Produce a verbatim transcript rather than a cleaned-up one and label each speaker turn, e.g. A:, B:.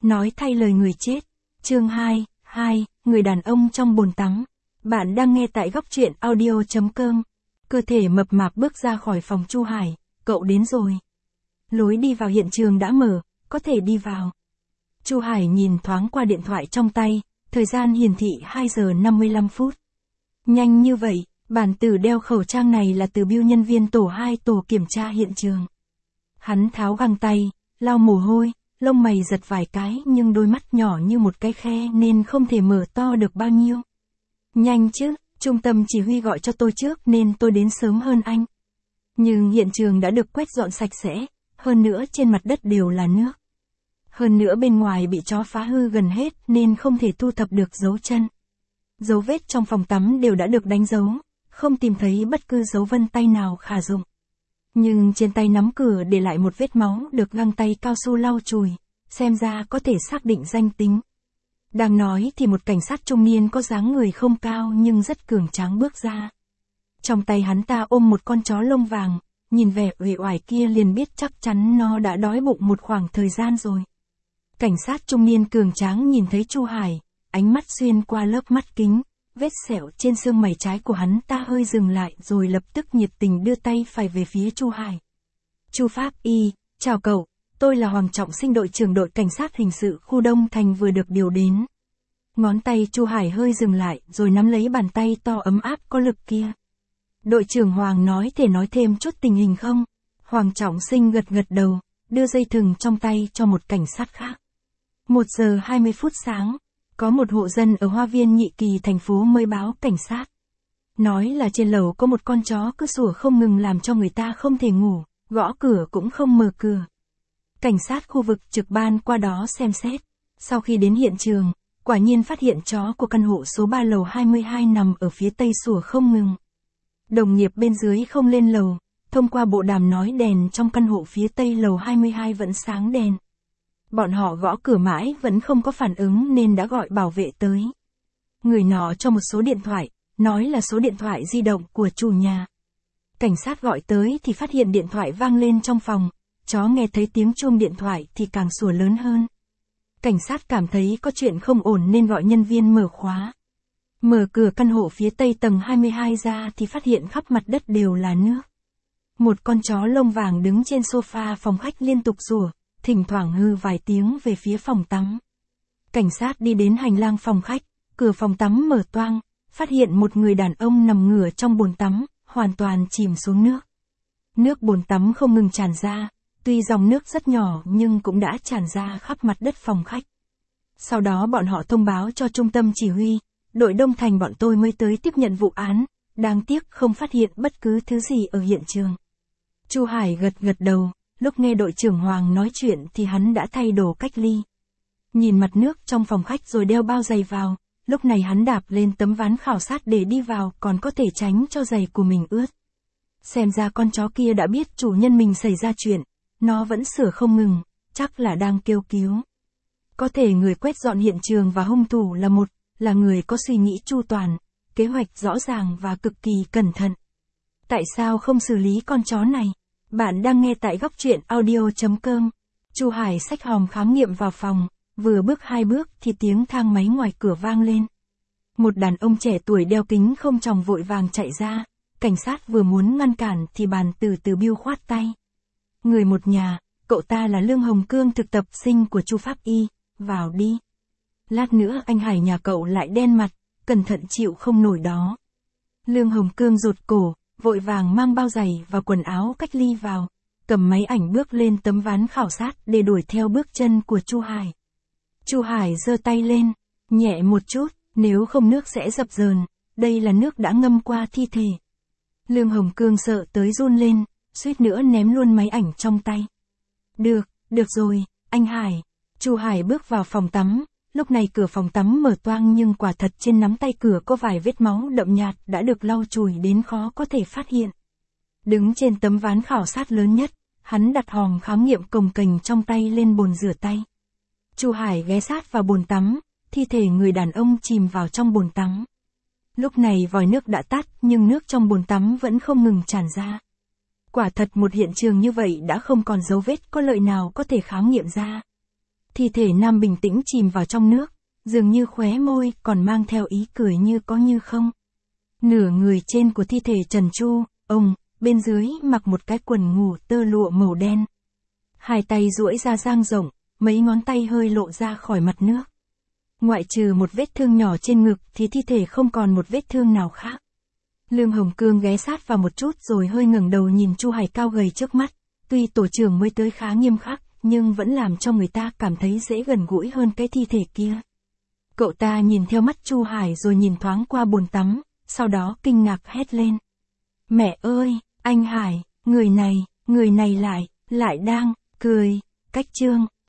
A: Nói thay lời người chết. Chương hai, hai, người đàn ông trong bồn tắm. Bạn đang nghe tại góc truyện audio chấm com. Cơ thể mập mạp bước ra khỏi phòng Chu Hải, cậu đến rồi. Lối đi vào hiện trường đã mở, có thể đi vào. Chu Hải nhìn thoáng qua điện thoại trong tay, thời gian hiển thị hai giờ năm mươi lăm phút. Nhanh như vậy, bản tử đeo khẩu trang này là từ Bill nhân viên tổ hai tổ kiểm tra hiện trường. Hắn tháo găng tay, lau mồ hôi, lông mày giật vài cái nhưng đôi mắt nhỏ như một cái khe nên không thể mở to được bao nhiêu. Nhanh chứ, trung tâm chỉ huy gọi cho tôi trước nên tôi đến sớm hơn anh. Nhưng hiện trường đã được quét dọn sạch sẽ, hơn nữa trên mặt đất đều là nước. Hơn nữa bên ngoài bị chó phá hư gần hết nên không thể thu thập được dấu chân. Dấu vết trong phòng tắm đều đã được đánh dấu, không tìm thấy bất cứ dấu vân tay nào khả dụng. Nhưng trên tay nắm cửa để lại một vết máu được găng tay cao su lau chùi, xem ra có thể xác định danh tính. Đang nói thì một cảnh sát trung niên có dáng người không cao nhưng rất cường tráng bước ra. Trong tay hắn ta ôm một con chó lông vàng, nhìn vẻ uể oải kia liền biết chắc chắn nó đã đói bụng một khoảng thời gian rồi. Cảnh sát trung niên cường tráng nhìn thấy Chu Hải, ánh mắt xuyên qua lớp mắt kính, vết sẹo trên xương mày trái của hắn ta hơi dừng lại rồi lập tức nhiệt tình đưa tay phải về phía Chu Hải. Chu Pháp Y, chào cậu, tôi là Hoàng Trọng Sinh, đội trưởng đội cảnh sát hình sự khu Đông Thành vừa được điều đến. Ngón tay Chu Hải hơi dừng lại rồi nắm lấy bàn tay to ấm áp có lực kia. Đội trưởng Hoàng nói thể nói thêm chút tình hình không? Hoàng Trọng Sinh gật gật đầu, đưa dây thừng trong tay cho một cảnh sát khác. Một giờ hai mươi phút sáng, có một hộ dân ở Hoa Viên Nhị Kỳ thành phố mới báo cảnh sát. Nói là trên lầu có một con chó cứ sủa không ngừng làm cho người ta không thể ngủ, gõ cửa cũng không mở cửa. Cảnh sát khu vực trực ban qua đó xem xét. Sau khi đến hiện trường, quả nhiên phát hiện chó của căn hộ số ba lầu hai mươi hai nằm ở phía tây sủa không ngừng. Đồng nghiệp bên dưới không lên lầu, thông qua bộ đàm nói đèn trong căn hộ phía tây lầu hai mươi hai vẫn sáng đèn. Bọn họ gõ cửa mãi vẫn không có phản ứng nên đã gọi bảo vệ tới. Người nọ cho một số điện thoại, nói là số điện thoại di động của chủ nhà. Cảnh sát gọi tới thì phát hiện điện thoại vang lên trong phòng, chó nghe thấy tiếng chuông điện thoại thì càng sủa lớn hơn. Cảnh sát cảm thấy có chuyện không ổn nên gọi nhân viên mở khóa. Mở cửa căn hộ phía tây tầng hai mươi hai ra thì phát hiện khắp mặt đất đều là nước. Một con chó lông vàng đứng trên sofa phòng khách liên tục sủa, thỉnh thoảng hư vài tiếng về phía phòng tắm. Cảnh sát đi đến hành lang phòng khách, cửa phòng tắm mở toang, phát hiện một người đàn ông nằm ngửa trong bồn tắm, hoàn toàn chìm xuống nước. Nước bồn tắm không ngừng tràn ra, tuy dòng nước rất nhỏ nhưng cũng đã tràn ra khắp mặt đất phòng khách. Sau đó bọn họ thông báo cho trung tâm chỉ huy, đội Đông Thành bọn tôi mới tới tiếp nhận vụ án, đáng tiếc không phát hiện bất cứ thứ gì ở hiện trường. Chu Hải gật gật đầu, lúc nghe đội trưởng Hoàng nói chuyện thì hắn đã thay đồ cách ly. Nhìn mặt nước trong phòng khách rồi đeo bao giày vào, lúc này hắn đạp lên tấm ván khảo sát để đi vào còn có thể tránh cho giày của mình ướt. Xem ra con chó kia đã biết chủ nhân mình xảy ra chuyện, nó vẫn sủa không ngừng, chắc là đang kêu cứu. Có thể người quét dọn hiện trường và hung thủ là một, là người có suy nghĩ chu toàn, kế hoạch rõ ràng và cực kỳ cẩn thận. Tại sao không xử lý con chó này? Bạn đang nghe tại góc truyện audio chấm com. Chu Hải xách hòm khám nghiệm vào phòng, vừa bước hai bước thì tiếng thang máy ngoài cửa vang lên. Một đàn ông trẻ tuổi đeo kính không tròng vội vàng chạy ra, cảnh sát vừa muốn ngăn cản thì bàn từ từ Bill khoát tay. Người một nhà, cậu ta là Lương Hồng Cương thực tập sinh của Chu Pháp Y, vào đi. Lát nữa anh Hải nhà cậu lại đen mặt, cẩn thận chịu không nổi đó. Lương Hồng Cương rụt cổ, vội vàng mang bao giày và quần áo cách ly vào, cầm máy ảnh bước lên tấm ván khảo sát để đuổi theo bước chân của Chu Hải. Chu Hải giơ tay lên, nhẹ một chút, nếu không nước sẽ dập dờn, đây là nước đã ngâm qua thi thể. Lương Hồng Cương sợ tới run lên, suýt nữa ném luôn máy ảnh trong tay. Được, được rồi, anh Hải. Chu Hải bước vào phòng tắm, lúc này cửa phòng tắm mở toang nhưng quả thật trên nắm tay cửa có vài vết máu đậm nhạt đã được lau chùi đến khó có thể phát hiện. Đứng trên tấm ván khảo sát lớn nhất, hắn đặt hòm khám nghiệm cồng kềnh trong tay lên bồn rửa tay. Chu Hải ghé sát vào bồn tắm, thi thể người đàn ông chìm vào trong bồn tắm. Lúc này vòi nước đã tắt nhưng nước trong bồn tắm vẫn không ngừng tràn ra. Quả thật một hiện trường như vậy đã không còn dấu vết có lợi nào có thể khám nghiệm ra. Thi thể nam bình tĩnh chìm vào trong nước, dường như khóe môi còn mang theo ý cười như có như không. Nửa người trên của thi thể trần tru, ông, bên dưới mặc một cái quần ngủ tơ lụa màu đen. Hai tay duỗi ra dang rộng, mấy ngón tay hơi lộ ra khỏi mặt nước. Ngoại trừ một vết thương nhỏ trên ngực thì thi thể không còn một vết thương nào khác. Lương Hồng Cương ghé sát vào một chút rồi hơi ngẩng đầu nhìn Chu Hải cao gầy trước mắt. Tuy tổ trưởng mới tới khá nghiêm khắc, nhưng vẫn làm cho người ta cảm thấy dễ gần gũi hơn cái thi thể kia. Cậu ta nhìn theo mắt Chu Hải rồi nhìn thoáng qua bồn tắm, sau đó kinh ngạc hét lên. Mẹ ơi, anh Hải, người này, người này lại, lại đang, cười, cách chương.